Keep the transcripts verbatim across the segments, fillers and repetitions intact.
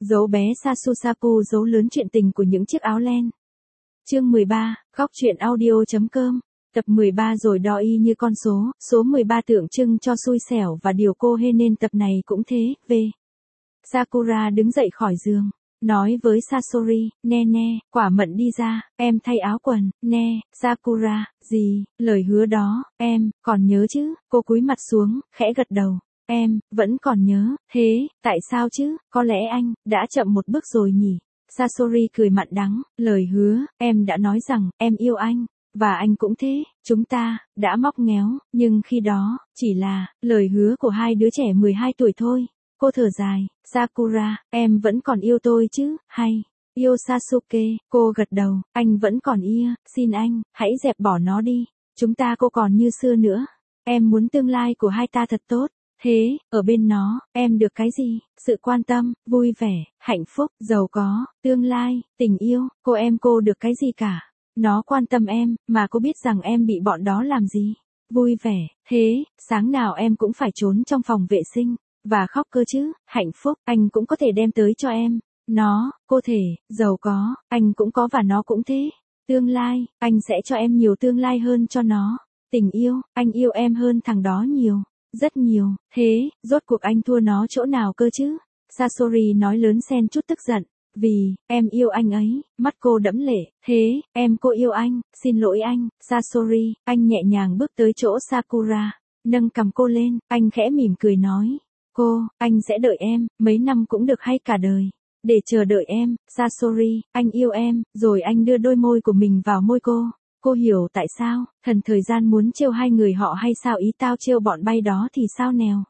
Dấu bé Sasusaku dấu lớn chuyện tình của những chiếc áo len. Chương mười ba, góc truyện audio.com. Tập mười ba rồi đo y như con số, số mười ba tượng trưng cho xui xẻo và điều cô hê nên tập này cũng thế, v. Sakura đứng dậy khỏi giường, nói với Sasori, nè nè, quả mận đi ra, em thay áo quần, nè, Sakura, gì, lời hứa đó, em, còn nhớ chứ, cô cúi mặt xuống, khẽ gật đầu. Em, vẫn còn nhớ, thế, tại sao chứ, có lẽ anh, đã chậm một bước rồi nhỉ? Sasori cười mặn đắng, lời hứa, em đã nói rằng, em yêu anh, và anh cũng thế, chúng ta, đã móc ngéo, nhưng khi đó, chỉ là, lời hứa của hai đứa trẻ mười hai tuổi thôi. Cô thở dài, Sakura, em vẫn còn yêu tôi chứ, hay, yêu Sasuke, cô gật đầu, anh vẫn còn yêu, xin anh, hãy dẹp bỏ nó đi, chúng ta cô còn như xưa nữa, em muốn tương lai của hai ta thật tốt. Thế, ở bên nó, em được cái gì? Sự quan tâm, vui vẻ, hạnh phúc, giàu có, tương lai, tình yêu, cô em cô được cái gì cả. Nó quan tâm em, mà cô biết rằng em bị bọn đó làm gì. Vui vẻ, thế, sáng nào em cũng phải trốn trong phòng vệ sinh, và khóc cơ chứ, hạnh phúc, anh cũng có thể đem tới cho em. Nó, cô thể, giàu có, anh cũng có và nó cũng thế. Tương lai, anh sẽ cho em nhiều tương lai hơn cho nó. Tình yêu, anh yêu em hơn thằng đó nhiều. Rất nhiều, thế, rốt cuộc anh thua nó chỗ nào cơ chứ? Sasori nói lớn xen chút tức giận, vì, em yêu anh ấy, mắt cô đẫm lệ, thế, em cô yêu anh, xin lỗi anh, Sasori, anh nhẹ nhàng bước tới chỗ Sakura, nâng cầm cô lên, anh khẽ mỉm cười nói, cô, anh sẽ đợi em, mấy năm cũng được hay cả đời, để chờ đợi em, Sasori, anh yêu em, rồi anh đưa đôi môi của mình vào môi cô. Cô hiểu tại sao, thần thời gian muốn trêu hai người họ hay sao ý tao trêu bọn bay đó thì sao nèo.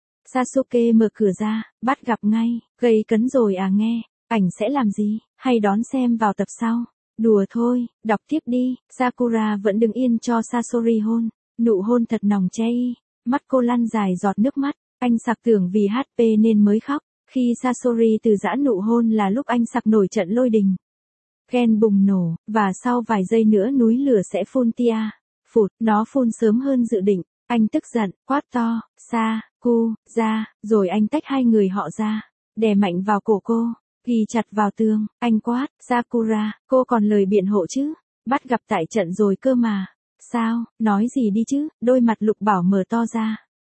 Sasuke mở cửa ra, bắt gặp ngay, gây cấn rồi à nghe, ảnh sẽ làm gì, hay đón xem vào tập sau. Đùa thôi, đọc tiếp đi, Sakura vẫn đứng yên cho Sasori hôn, nụ hôn thật nòng chay, mắt cô lăn dài giọt nước mắt, anh sặc tưởng vì hát pê nên mới khóc, khi Sasori từ giã nụ hôn là lúc anh sặc nổi trận lôi đình. Ghen bùng nổ, và sau vài giây nữa núi lửa sẽ phun tia. Phụt, nó phun sớm hơn dự định, anh tức giận, quát to, Sa, Ku, ra, rồi anh tách hai người họ ra, đè mạnh vào cổ cô, ghi chặt vào tường, anh quát, Sakura, cô còn lời biện hộ chứ, bắt gặp tại trận rồi cơ mà. Sao, nói gì đi chứ, đôi mặt Lục Bảo mở to ra.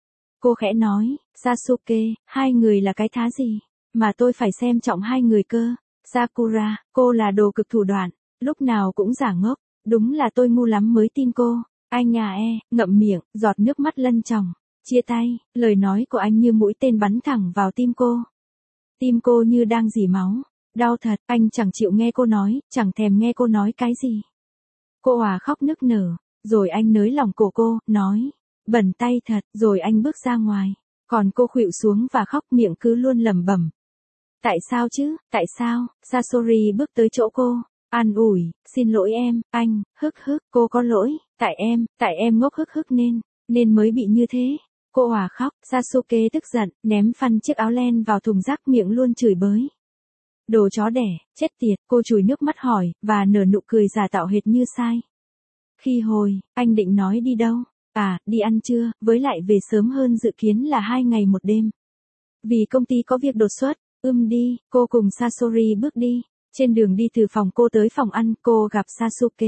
Cô khẽ nói, Sasuke, hai người là cái thá gì, mà tôi phải xem trọng hai người cơ. Sakura, cô là đồ cực thủ đoạn, lúc nào cũng giả ngốc, đúng là tôi ngu lắm mới tin cô. Anh à e, ngậm miệng, giọt nước mắt lân tròng, chia tay, lời nói của anh như mũi tên bắn thẳng vào tim cô. Tim cô như đang rỉ máu, đau thật, anh chẳng chịu nghe cô nói, chẳng thèm nghe cô nói cái gì. Cô òa khóc nức nở, rồi anh nới lỏng cổ cô, nói, bẩn tay thật, rồi anh bước ra ngoài, còn cô khuỵu xuống và khóc miệng cứ luôn lẩm bẩm. Tại sao chứ, tại sao, Sasori bước tới chỗ cô, an ủi, xin lỗi em, anh, hức hức, cô có lỗi, tại em, tại em ngốc hức hức nên, nên mới bị như thế. Cô òa khóc, Sasuke tức giận, ném phăng chiếc áo len vào thùng rác miệng luôn chửi bới. Đồ chó đẻ, chết tiệt, cô chùi nước mắt hỏi, và nở nụ cười giả tạo hệt như sai. Khi hồi, anh định nói đi đâu, à, đi ăn trưa, với lại về sớm hơn dự kiến là hai ngày một đêm. Vì công ty có việc đột xuất. Ưm đi, cô cùng Sasori bước đi, trên đường đi từ phòng cô tới phòng ăn, cô gặp Sasuke.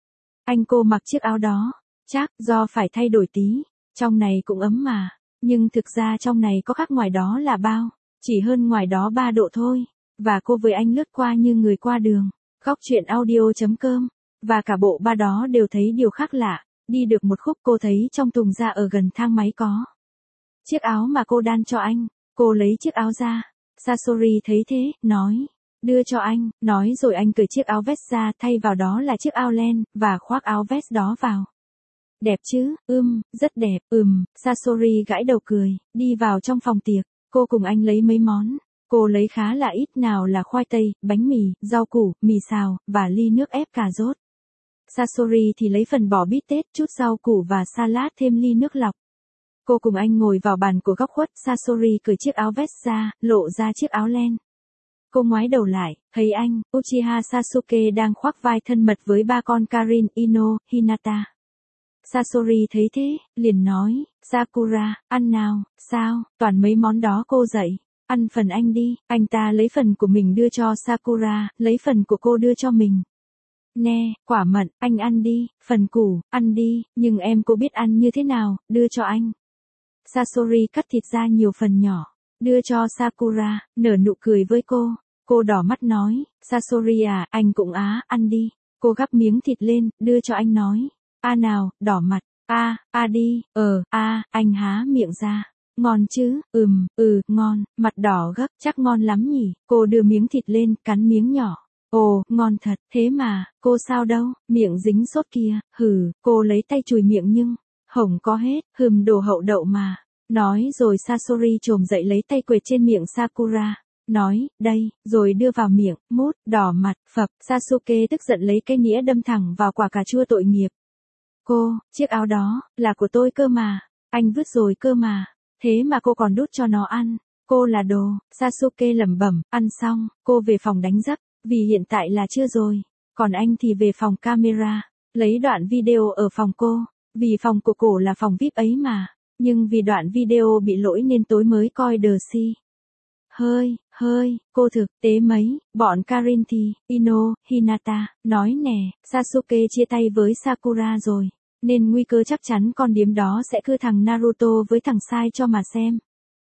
Anh cô mặc chiếc áo đó, chắc do phải thay đổi tí, trong này cũng ấm mà, nhưng thực ra trong này có khác ngoài đó là bao, chỉ hơn ngoài đó ba độ thôi, và cô với anh lướt qua như người qua đường, góc truyện audio.com, và cả bộ ba đó đều thấy điều khác lạ, đi được một khúc cô thấy trong thùng ra ở gần thang máy có chiếc áo mà cô đan cho anh, cô lấy chiếc áo ra. Sasori thấy thế, nói, đưa cho anh, nói rồi anh cởi chiếc áo vest ra thay vào đó là chiếc áo len, và khoác áo vest đó vào. Đẹp chứ, ưm, rất đẹp, ừm, Sasori gãi đầu cười, đi vào trong phòng tiệc, cô cùng anh lấy mấy món, cô lấy khá là ít nào là khoai tây, bánh mì, rau củ, mì xào, và ly nước ép cà rốt. Sasori thì lấy phần bò bít tết, chút rau củ và salad thêm ly nước lọc. Cô cùng anh ngồi vào bàn của góc khuất, Sasori cởi chiếc áo vest ra, lộ ra chiếc áo len. Cô ngoái đầu lại, thấy anh, Uchiha Sasuke đang khoác vai thân mật với ba con Karin, Ino, Hinata. Sasori thấy thế, liền nói, Sakura, ăn nào, sao, toàn mấy món đó cô dạy. ăn phần anh đi, anh ta lấy phần của mình đưa cho Sakura, lấy phần của cô đưa cho mình. Nè, quả mận, anh ăn đi, phần củ, ăn đi, nhưng em có biết ăn như thế nào, đưa cho anh. Sasori cắt thịt ra nhiều phần nhỏ, đưa cho Sakura, nở nụ cười với cô. Cô đỏ mắt nói, Sasori à, anh cũng á, ăn đi. Cô gắp miếng thịt lên, đưa cho anh nói. A nào, đỏ mặt, a, a đi, ờ, a, anh há miệng ra. Ngon chứ, ừm, ừ, ngon, mặt đỏ gấp, chắc ngon lắm nhỉ. Cô đưa miếng thịt lên, cắn miếng nhỏ. Ồ, ngon thật, thế mà, cô sao đâu, miệng dính sốt kia, hừ, cô lấy tay chùi miệng nhưng, hổng có hết, hừm đồ hậu đậu mà. Nói rồi Sasori trồm dậy lấy tay quệt trên miệng Sakura. Nói, đây, rồi đưa vào miệng, mút, đỏ mặt, phập, Sasuke tức giận lấy cây nĩa đâm thẳng vào quả cà chua tội nghiệp. Cô, chiếc áo đó, là của tôi cơ mà, anh vứt rồi cơ mà, thế mà cô còn đút cho nó ăn, cô là đồ, Sasuke lẩm bẩm, ăn xong, cô về phòng đánh giấc, vì hiện tại là trưa rồi, còn anh thì về phòng camera, lấy đoạn video ở phòng cô, vì phòng của cổ là phòng vi ai pi ấy mà, nhưng vì đoạn video bị lỗi nên tối mới coi The Si. Hơi, hơi, cô thực tế mấy, bọn Karin thì, Ino, Hinata, nói nè, Sasuke chia tay với Sakura rồi, nên nguy cơ chắc chắn con điếm đó sẽ cưa thằng Naruto với thằng Sai cho mà xem.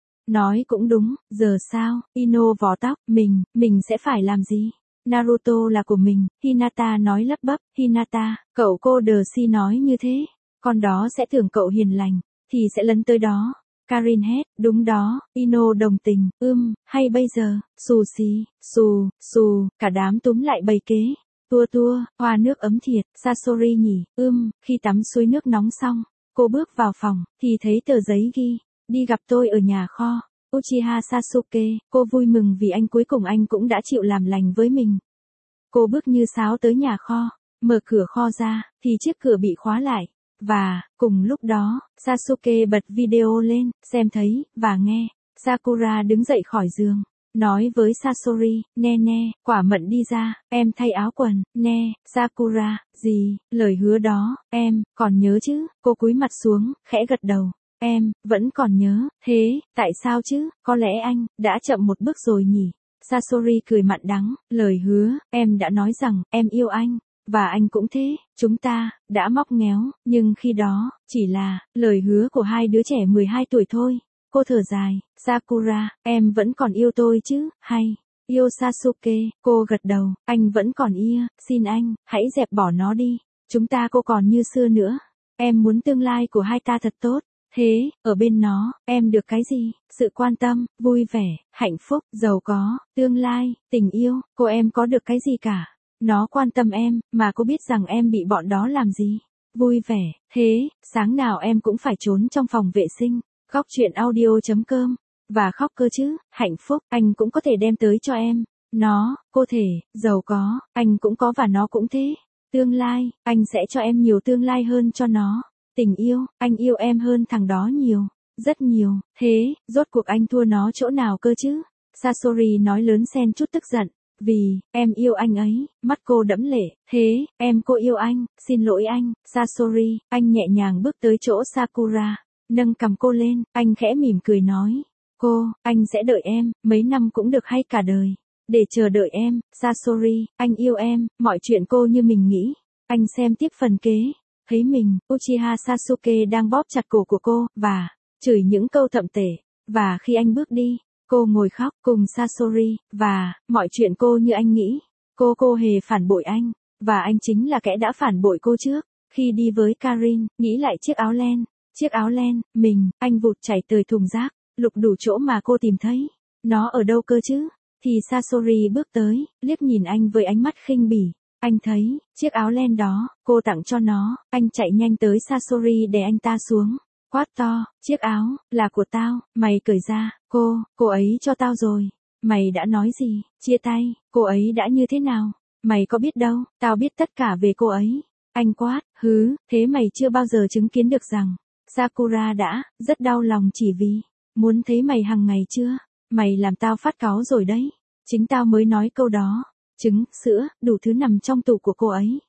Nói cũng đúng, giờ sao, Ino vò tóc, mình, mình sẽ phải làm gì? Naruto là của mình, Hinata nói lắp bắp, Hinata, cậu cô The Si nói như thế, con đó sẽ tưởng cậu hiền lành, thì sẽ lấn tới đó. Karin hét, đúng đó, Ino đồng tình, ưm, hay bây giờ, xù xì, xù, xù, cả đám túm lại bày kế, tua tua, hoa nước ấm thiệt, Sasori nhỉ, ưm, khi tắm suối nước nóng xong, cô bước vào phòng, thì thấy tờ giấy ghi, đi gặp tôi ở nhà kho, Uchiha Sasuke, cô vui mừng vì anh cuối cùng anh cũng đã chịu làm lành với mình. Cô bước như sáo tới nhà kho, mở cửa kho ra, thì chiếc cửa bị khóa lại. Và, cùng lúc đó, Sasuke bật video lên, xem thấy, và nghe. Sakura đứng dậy khỏi giường, nói với Sasori, nè nè, quả mận đi ra, em thay áo quần, nè, Sakura, gì, lời hứa đó, em, còn nhớ chứ, cô cúi mặt xuống, khẽ gật đầu, em, vẫn còn nhớ, thế, tại sao chứ, có lẽ anh, đã chậm một bước rồi nhỉ. Sasori cười mặn đắng, lời hứa, em đã nói rằng, em yêu anh. Và anh cũng thế, chúng ta, đã móc ngéo, nhưng khi đó, chỉ là, lời hứa của hai đứa trẻ mười hai tuổi thôi. Cô thở dài, Sakura, em vẫn còn yêu tôi chứ, hay, yêu Sasuke, cô gật đầu, anh vẫn còn yêu, xin anh, hãy dẹp bỏ nó đi, chúng ta cô còn như xưa nữa, em muốn tương lai của hai ta thật tốt, thế, ở bên nó, em được cái gì, sự quan tâm, vui vẻ, hạnh phúc, giàu có, tương lai, tình yêu, cô em có được cái gì cả. Nó quan tâm em, mà cô biết rằng em bị bọn đó làm gì. Vui vẻ, thế, sáng nào em cũng phải trốn trong phòng vệ sinh, góc chuyện audio chấm com, và khóc cơ chứ, hạnh phúc, anh cũng có thể đem tới cho em. Nó, cô thể, giàu có, anh cũng có và nó cũng thế. Tương lai, anh sẽ cho em nhiều tương lai hơn cho nó. Tình yêu, anh yêu em hơn thằng đó nhiều, rất nhiều, thế, rốt cuộc anh thua nó chỗ nào cơ chứ? Sasori nói lớn xen chút tức giận. Vì, em yêu anh ấy, mắt cô đẫm lệ, thế, em cô yêu anh, xin lỗi anh, Sasori, anh nhẹ nhàng bước tới chỗ Sakura, nâng cầm cô lên, anh khẽ mỉm cười nói, cô, anh sẽ đợi em, mấy năm cũng được hay cả đời, để chờ đợi em, Sasori, anh yêu em, mọi chuyện cô như mình nghĩ, anh xem tiếp phần kế, thấy mình, Uchiha Sasuke đang bóp chặt cổ của cô, và, chửi những câu thậm tệ, và khi anh bước đi, cô ngồi khóc cùng Sasori, và, mọi chuyện cô như anh nghĩ. Cô cô hề phản bội anh, và anh chính là kẻ đã phản bội cô trước. Khi đi với Karin, nghĩ lại chiếc áo len, chiếc áo len, mình, anh vụt chảy tới thùng rác, lục đủ chỗ mà cô tìm thấy. Nó ở đâu cơ chứ? Thì Sasori bước tới, liếc nhìn anh với ánh mắt khinh bỉ. Anh thấy, chiếc áo len đó, cô tặng cho nó, anh chạy nhanh tới Sasori để anh ta xuống. Quát to, chiếc áo, là của tao, mày cởi ra, cô, cô ấy cho tao rồi. Mày đã nói gì, chia tay, cô ấy đã như thế nào? Mày có biết đâu, tao biết tất cả về cô ấy. Anh quát, hứ, thế mày chưa bao giờ chứng kiến được rằng, Sakura đã, rất đau lòng chỉ vì, muốn thấy mày hàng ngày chưa? Mày làm tao phát cáu rồi đấy. Chính tao mới nói câu đó. Trứng, sữa, đủ thứ nằm trong tủ của cô ấy.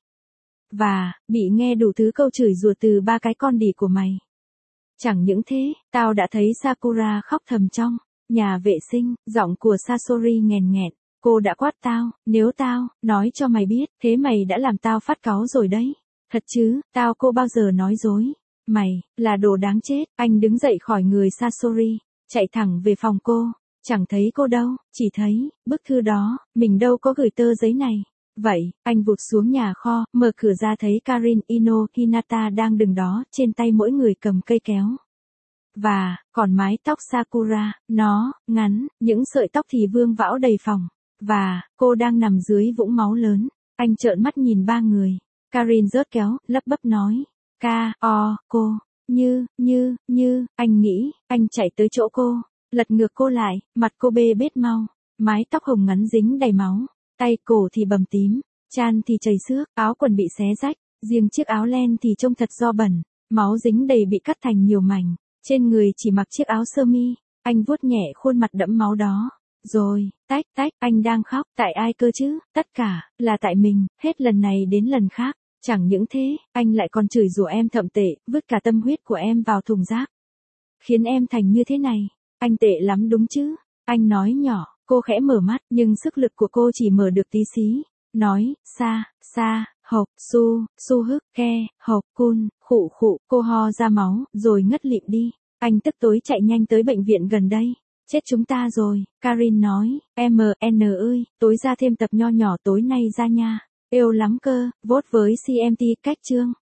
Và, bị nghe đủ thứ câu chửi rủa từ ba cái con đỉ của mày. Chẳng những thế, tao đã thấy Sakura khóc thầm trong Nhà vệ sinh, giọng của Sasori nghèn nghẹn. Cô đã quát tao, nếu tao, nói cho mày biết, thế mày đã làm tao phát cáu rồi đấy. Thật chứ, tao cô bao giờ nói dối. Mày, là đồ đáng chết. Anh đứng dậy khỏi người Sasori, chạy thẳng về phòng cô. Chẳng thấy cô đâu, chỉ thấy, bức thư đó, mình đâu có gửi tờ giấy này. Vậy, anh vụt xuống nhà kho, mở cửa ra thấy Karin Ino Hinata đang đứng đó, trên tay mỗi người cầm cây kéo. Và, còn mái tóc Sakura, nó, ngắn, những sợi tóc thì vương vãi đầy phòng. Và, cô đang nằm dưới vũng máu lớn. Anh trợn mắt nhìn ba người. Karin rớt kéo, lắp bắp nói. Ca, o, cô, như, như, như, anh nghĩ, anh chạy tới chỗ cô. Lật ngược cô lại, mặt cô bê bết mau. Mái tóc hồng ngắn dính đầy máu. Tay cổ thì bầm tím. Trán thì chảy xước, áo quần bị xé rách. Riêng chiếc áo len thì trông thật do bẩn. Máu dính đầy bị cắt thành nhiều mảnh. Trên người chỉ mặc chiếc áo sơ mi. Anh vuốt nhẹ khuôn mặt đẫm máu đó. Rồi, tách tách, anh đang khóc, tại ai cơ chứ, tất cả, là tại mình, hết lần này đến lần khác. Chẳng những thế, anh lại còn chửi rủa em thậm tệ, vứt cả tâm huyết của em vào thùng rác. Khiến em thành như thế này, anh tệ lắm đúng chứ, anh nói nhỏ, cô khẽ mở mắt, nhưng sức lực của cô chỉ mở được tí xí. Nói, sa, sa, hộc, su, su hức, ke, hộc, cun, khụ khụ, cô ho ra máu, rồi ngất lịm đi. Anh tức tối chạy nhanh tới bệnh viện gần đây. Chết chúng ta rồi, Karin nói, em en ơi, tối ra thêm tập nho nhỏ tối nay ra nha. Êu lắm cơ, vote với xê em tê cách chương.